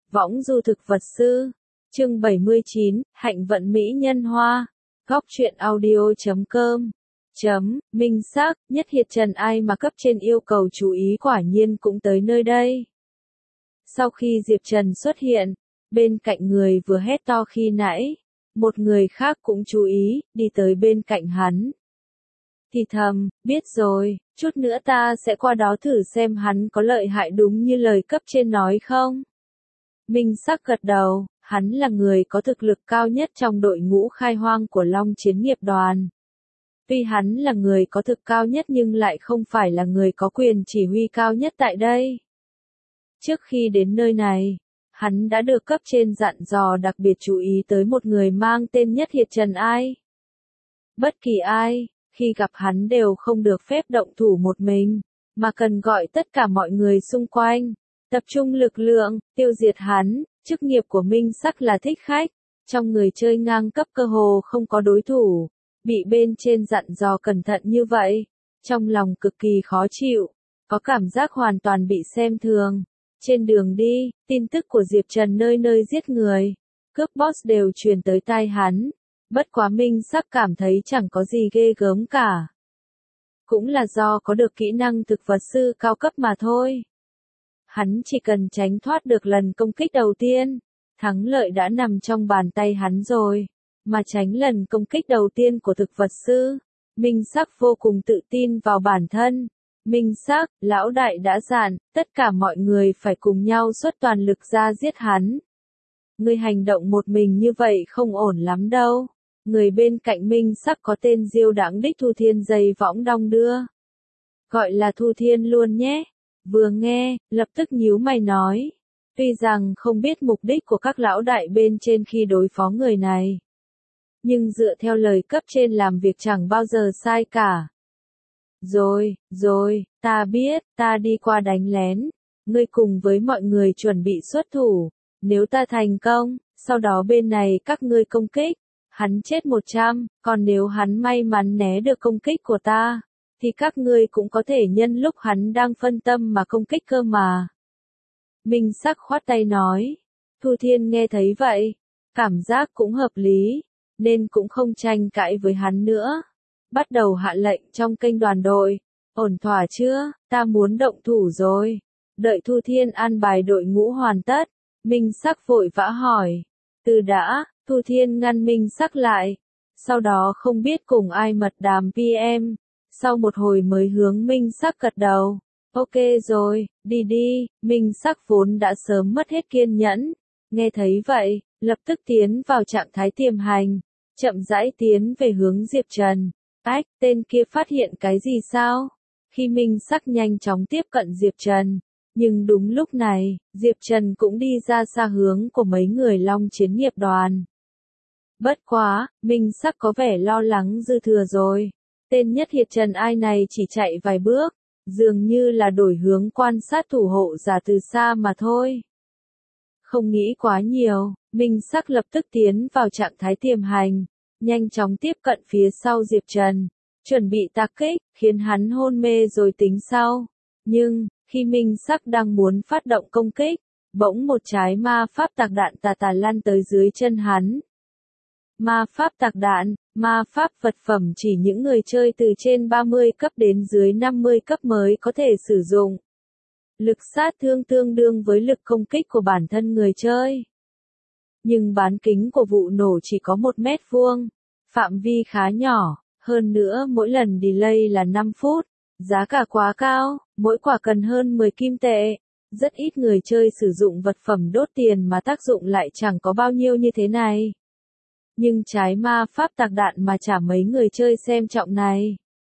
Võng du thực vật sư. Chương 79, Hạnh vận mỹ nhân hoa. Góc truyện audio.com. Minh xác, nhất hiệt trần ai mà cấp trên yêu cầu chú ý quả nhiên cũng tới nơi đây. Sau khi Diệp Trần xuất hiện, bên cạnh người vừa hét to khi nãy, một người khác cũng chú ý, đi tới bên cạnh hắn. Thì thầm, biết rồi, chút nữa ta sẽ qua đó thử xem hắn có lợi hại đúng như lời cấp trên nói không? Minh sắc gật đầu, hắn là người có thực lực cao nhất trong đội ngũ khai hoang của Long Chiến nghiệp đoàn. Tuy hắn là người có thực cao nhất nhưng lại không phải là người có quyền chỉ huy cao nhất tại đây. Trước khi đến nơi này, hắn đã được cấp trên dặn dò đặc biệt chú ý tới một người mang tên Nhất Hiệt Trần Ai. Bất kỳ ai, khi gặp hắn đều không được phép động thủ một mình, mà cần gọi tất cả mọi người xung quanh, tập trung lực lượng, tiêu diệt hắn. Chức nghiệp của Minh Sắc là thích khách, trong người chơi ngang cấp cơ hồ không có đối thủ, bị bên trên dặn dò cẩn thận như vậy, trong lòng cực kỳ khó chịu, có cảm giác hoàn toàn bị xem thường. Trên đường đi, tin tức của Diệp Trần nơi nơi giết người, cướp boss đều truyền tới tai hắn, bất quá Minh Sắc cảm thấy chẳng có gì ghê gớm cả. Cũng là do có được kỹ năng thực vật sư cao cấp mà thôi. Hắn chỉ cần tránh thoát được lần công kích đầu tiên, thắng lợi đã nằm trong bàn tay hắn rồi, mà tránh lần công kích đầu tiên của thực vật sư. Minh Sắc vô cùng tự tin vào bản thân. Minh Sắc, lão đại đã dặn, tất cả mọi người phải cùng nhau xuất toàn lực ra giết hắn. Người hành động một mình như vậy không ổn lắm đâu. Người bên cạnh Minh Sắc có tên Diêu Đãng đích Thu Thiên dây võng đong đưa. Gọi là Thu Thiên luôn nhé. Vừa nghe, lập tức nhíu mày nói. Tuy rằng không biết mục đích của các lão đại bên trên khi đối phó người này. Nhưng dựa theo lời cấp trên làm việc chẳng bao giờ sai cả. Rồi, ta biết, ta đi qua đánh lén. Ngươi cùng với mọi người chuẩn bị xuất thủ. Nếu ta thành công, sau đó bên này các ngươi công kích. Hắn chết 100, còn nếu hắn may mắn né được công kích của ta, thì các ngươi cũng có thể nhân lúc hắn đang phân tâm mà công kích cơ mà. Minh Sắc khoát tay nói. Thu Thiên nghe thấy vậy, cảm giác cũng hợp lý, nên cũng không tranh cãi với hắn nữa. Bắt đầu hạ lệnh trong kênh đoàn đội. Ổn thỏa chưa, ta muốn động thủ rồi. Đợi Thu Thiên an bài đội ngũ hoàn tất, Minh Sắc vội vã hỏi. Từ đã, Thu Thiên ngăn Minh Sắc lại. Sau đó không biết cùng ai mật đàm PM. Sau một hồi mới hướng Minh Sắc gật đầu. Ok rồi, đi đi. Minh Sắc vốn đã sớm mất hết kiên nhẫn. Nghe thấy vậy, lập tức tiến vào trạng thái tiềm hành. Chậm rãi tiến về hướng Diệp Trần. Ách, tên kia phát hiện cái gì sao? Khi Minh Sắc nhanh chóng tiếp cận Diệp Trần. Nhưng đúng lúc này, Diệp Trần cũng đi ra xa hướng của mấy người Long Chiến nghiệp đoàn. Bất quá, Minh Sắc có vẻ lo lắng dư thừa rồi. Tên Nhất Hiệt Trần Ai này chỉ chạy vài bước, dường như là đổi hướng quan sát thủ hộ giả từ xa mà thôi. Không nghĩ quá nhiều, Minh Sắc lập tức tiến vào trạng thái tiềm hành, nhanh chóng tiếp cận phía sau Diệp Trần, chuẩn bị tạc kích, khiến hắn hôn mê rồi tính sau. Nhưng, khi Minh Sắc đang muốn phát động công kích, bỗng một trái ma pháp tạc đạn tà tà lăn tới dưới chân hắn. Ma pháp tạc đạn, ma pháp vật phẩm chỉ những người chơi từ trên 30 cấp đến dưới 50 cấp mới có thể sử dụng. Lực sát thương tương đương với lực công kích của bản thân người chơi. Nhưng bán kính của vụ nổ chỉ có 1 mét vuông, phạm vi khá nhỏ, hơn nữa mỗi lần delay là 5 phút, giá cả quá cao, mỗi quả cần hơn 10 kim tệ. Rất ít người chơi sử dụng vật phẩm đốt tiền mà tác dụng lại chẳng có bao nhiêu như thế này. Nhưng trái ma pháp tạc đạn mà chả mấy người chơi xem trọng này.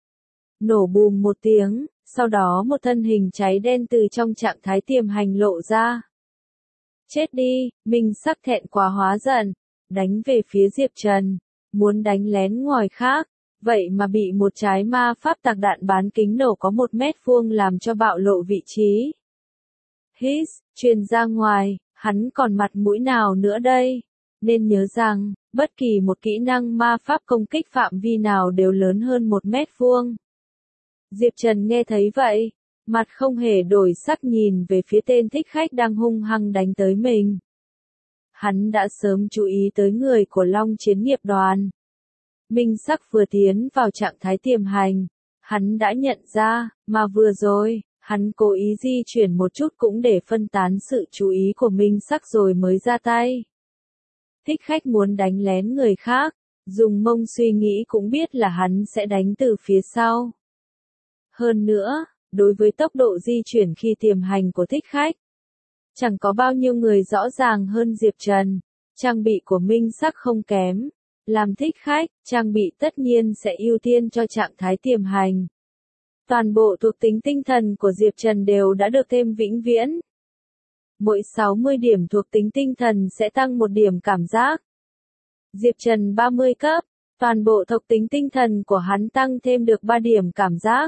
Nổ bùm một tiếng, sau đó một thân hình cháy đen từ trong trạng thái tiềm hành lộ ra. Chết đi, Minh Sắc thẹn quá hóa giận, đánh về phía Diệp Trần, muốn đánh lén ngoài khác, vậy mà bị một trái ma pháp tạc đạn bán kính nổ có 1 mét vuông làm cho bạo lộ vị trí. Hít, truyền ra ngoài, hắn còn mặt mũi nào nữa đây? Nên nhớ rằng, bất kỳ một kỹ năng ma pháp công kích phạm vi nào đều lớn hơn 1 mét vuông. Diệp Trần nghe thấy vậy, mặt không hề đổi sắc nhìn về phía tên thích khách đang hung hăng đánh tới mình. Hắn đã sớm chú ý tới người của Long Chiến nghiệp đoàn. Minh Sắc vừa tiến vào trạng thái tiềm hành, hắn đã nhận ra, mà vừa rồi, hắn cố ý di chuyển một chút cũng để phân tán sự chú ý của Minh Sắc rồi mới ra tay. Thích khách muốn đánh lén người khác, dùng mông suy nghĩ cũng biết là hắn sẽ đánh từ phía sau. Hơn nữa, đối với tốc độ di chuyển khi tiềm hành của thích khách, chẳng có bao nhiêu người rõ ràng hơn Diệp Trần. Trang bị của Minh Sắc không kém. Làm thích khách, trang bị tất nhiên sẽ ưu tiên cho trạng thái tiềm hành. Toàn bộ thuộc tính tinh thần của Diệp Trần đều đã được thêm vĩnh viễn. Mỗi 60 điểm thuộc tính tinh thần sẽ tăng 1 điểm cảm giác. Diệp Trần 30 cấp, toàn bộ thuộc tính tinh thần của hắn tăng thêm được 3 điểm cảm giác.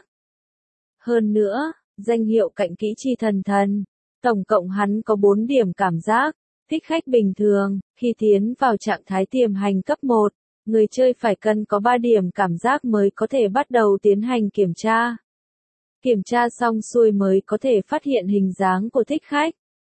Hơn nữa, danh hiệu cạnh kỹ chi thần thần, tổng cộng hắn có 4 điểm cảm giác. Thích khách bình thường, khi tiến vào trạng thái tiềm hành cấp 1, người chơi phải cần có 3 điểm cảm giác mới có thể bắt đầu tiến hành kiểm tra. Kiểm tra xong xuôi mới có thể phát hiện hình dáng của thích khách.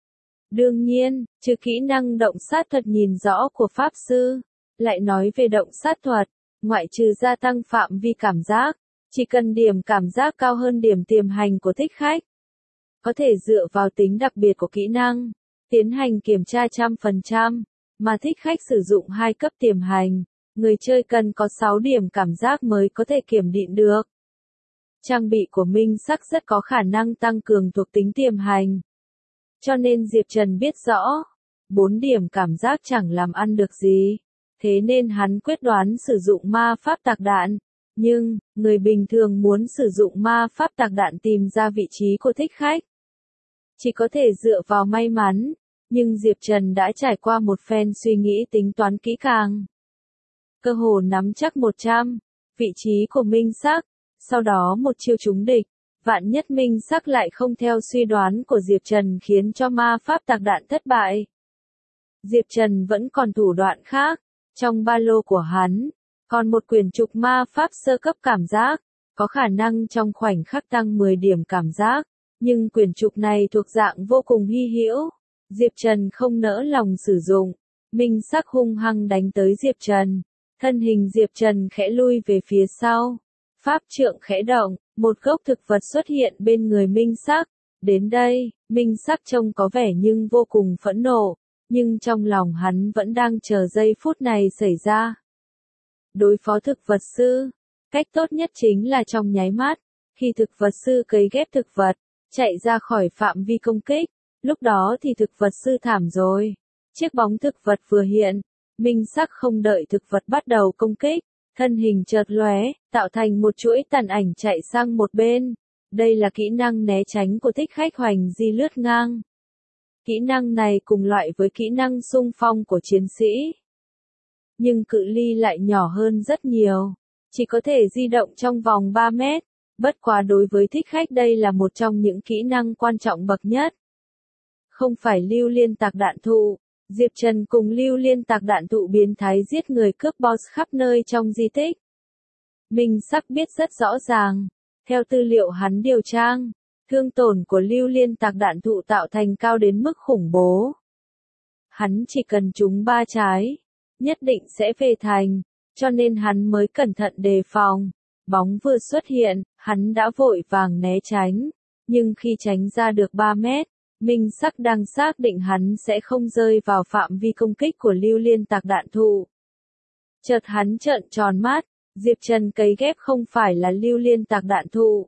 Đương nhiên, trừ kỹ năng động sát thuật nhìn rõ của Pháp Sư, lại nói về động sát thuật, ngoại trừ gia tăng phạm vi cảm giác, chỉ cần điểm cảm giác cao hơn điểm tiềm hành của thích khách. Có thể dựa vào tính đặc biệt của kỹ năng, tiến hành kiểm tra 100%, mà thích khách sử dụng 2 cấp tiềm hành, người chơi cần có 6 điểm cảm giác mới có thể kiểm định được. Trang bị của Minh Sắc rất có khả năng tăng cường thuộc tính tiềm hành. Cho nên Diệp Trần biết rõ, 4 điểm cảm giác chẳng làm ăn được gì, thế nên hắn quyết đoán sử dụng ma pháp tạc đạn. Nhưng, người bình thường muốn sử dụng ma pháp tạc đạn tìm ra vị trí của thích khách, chỉ có thể dựa vào may mắn, nhưng Diệp Trần đã trải qua một phen suy nghĩ tính toán kỹ càng. Cơ hồ nắm chắc 100, vị trí của Minh Sắc, sau đó một chiêu trúng địch, vạn nhất Minh Sắc lại không theo suy đoán của Diệp Trần khiến cho ma pháp tạc đạn thất bại. Diệp Trần vẫn còn thủ đoạn khác, trong ba lô của hắn, còn một quyển trục ma pháp sơ cấp cảm giác, có khả năng trong khoảnh khắc tăng 10 điểm cảm giác. Nhưng quyển trục này thuộc dạng vô cùng hy hữu, Diệp Trần không nỡ lòng sử dụng. Minh Sắc hung hăng đánh tới Diệp Trần, thân hình Diệp Trần khẽ lui về phía sau, pháp trượng khẽ động, một gốc thực vật xuất hiện bên người Minh Sắc. Đến đây, Minh Sắc trông có vẻ nhưng vô cùng phẫn nộ, nhưng trong lòng hắn vẫn đang chờ giây phút này xảy ra. Đối phó thực vật sư, cách tốt nhất chính là trong nháy mắt, khi thực vật sư cấy ghép thực vật, chạy ra khỏi phạm vi công kích, lúc đó thì thực vật sư thảm rồi. Chiếc bóng thực vật vừa hiện, Minh Sắc không đợi thực vật bắt đầu công kích, thân hình chợt lóe, tạo thành một chuỗi tàn ảnh chạy sang một bên. Đây là kỹ năng né tránh của thích khách hoành di lướt ngang. Kỹ năng này cùng loại với kỹ năng xung phong của chiến sĩ, nhưng cự ly lại nhỏ hơn rất nhiều, chỉ có thể di động trong vòng 3 mét. Bất quá đối với thích khách đây là một trong những kỹ năng quan trọng bậc nhất. Không phải lưu liên tạc đạn thụ, Diệp Trần cùng lưu liên tạc đạn thụ biến thái giết người cướp boss khắp nơi trong di tích. Minh Sắc biết rất rõ ràng, theo tư liệu hắn điều tra, thương tổn của lưu liên tạc đạn thụ tạo thành cao đến mức khủng bố. Hắn chỉ cần trúng 3 trái, nhất định sẽ về thành, cho nên hắn mới cẩn thận đề phòng. Bóng vừa xuất hiện, hắn đã vội vàng né tránh, nhưng khi tránh ra được 3 mét, Minh Sắc đang xác định hắn sẽ không rơi vào phạm vi công kích của lưu liên tạc đạn thụ. Chợt hắn trợn tròn mắt, Diệp Trần cấy ghép không phải là lưu liên tạc đạn thụ,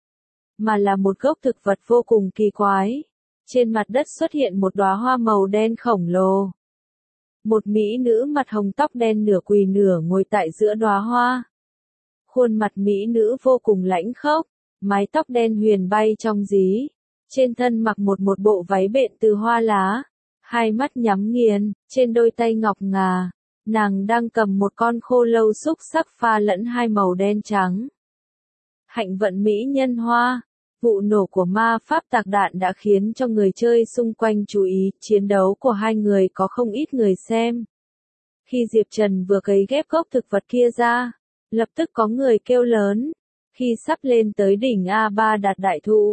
mà là một gốc thực vật vô cùng kỳ quái. Trên mặt đất xuất hiện một đóa hoa màu đen khổng lồ. Một mỹ nữ mặt hồng tóc đen nửa quỳ nửa ngồi tại giữa đóa hoa. Khuôn mặt mỹ nữ vô cùng lãnh khốc, mái tóc đen huyền bay trong dí, trên thân mặc một bộ váy bện từ hoa lá, hai mắt nhắm nghiền, trên đôi tay ngọc ngà, nàng đang cầm một con khô lâu xúc sắc pha lẫn hai màu đen trắng. Hạnh vận mỹ nhân hoa, vụ nổ của ma pháp tạc đạn đã khiến cho người chơi xung quanh chú ý, chiến đấu của hai người có không ít người xem. Khi Diệp Trần vừa cấy ghép gốc thực vật kia ra, lập tức có người kêu lớn. Khi sắp lên tới đỉnh A3 đạt đại thụ,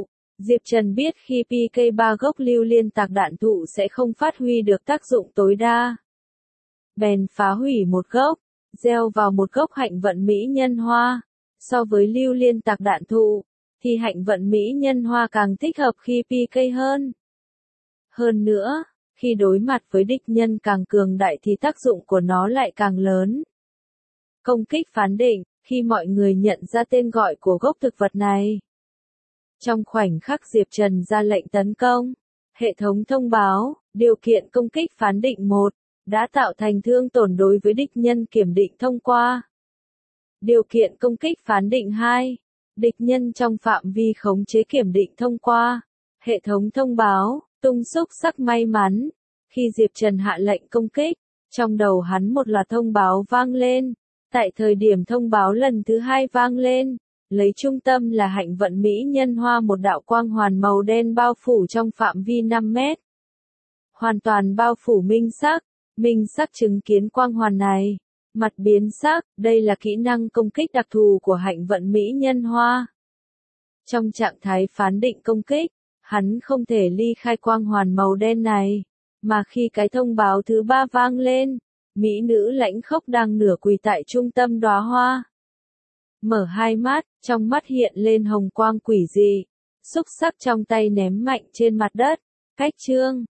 Diệp Trần biết khi PK3 gốc lưu liên tạc đạn thụ sẽ không phát huy được tác dụng tối đa. Bèn phá hủy một gốc, gieo vào một gốc hạnh vận mỹ nhân hoa. So với lưu liên tạc đạn thụ, thì hạnh vận mỹ nhân hoa càng thích hợp khi PK hơn. Hơn nữa, khi đối mặt với địch nhân càng cường đại thì tác dụng của nó lại càng lớn. Công kích phán định, khi mọi người nhận ra tên gọi của gốc thực vật này. Trong khoảnh khắc Diệp Trần ra lệnh tấn công, hệ thống thông báo, điều kiện công kích phán định 1, đã tạo thành thương tổn đối với địch nhân kiểm định thông qua. Điều kiện công kích phán định 2, địch nhân trong phạm vi khống chế kiểm định thông qua. Hệ thống thông báo, tung xúc sắc may mắn. Khi Diệp Trần hạ lệnh công kích, trong đầu hắn một loạt thông báo vang lên. Tại thời điểm thông báo lần thứ 2 vang lên, lấy trung tâm là hạnh vận mỹ nhân hoa, một đạo quang hoàn màu đen bao phủ trong phạm vi 5 mét. Hoàn toàn bao phủ Minh sắc chứng kiến quang hoàn này. Mặt biến sắc, đây là kỹ năng công kích đặc thù của hạnh vận mỹ nhân hoa. Trong trạng thái phán định công kích, hắn không thể ly khai quang hoàn màu đen này, mà khi cái thông báo thứ 3 vang lên, mỹ nữ lãnh khốc đang nửa quỳ tại trung tâm đóa hoa. Mở hai mắt, trong mắt hiện lên hồng quang quỷ dị, xúc sắc trong tay ném mạnh trên mặt đất. Cách chương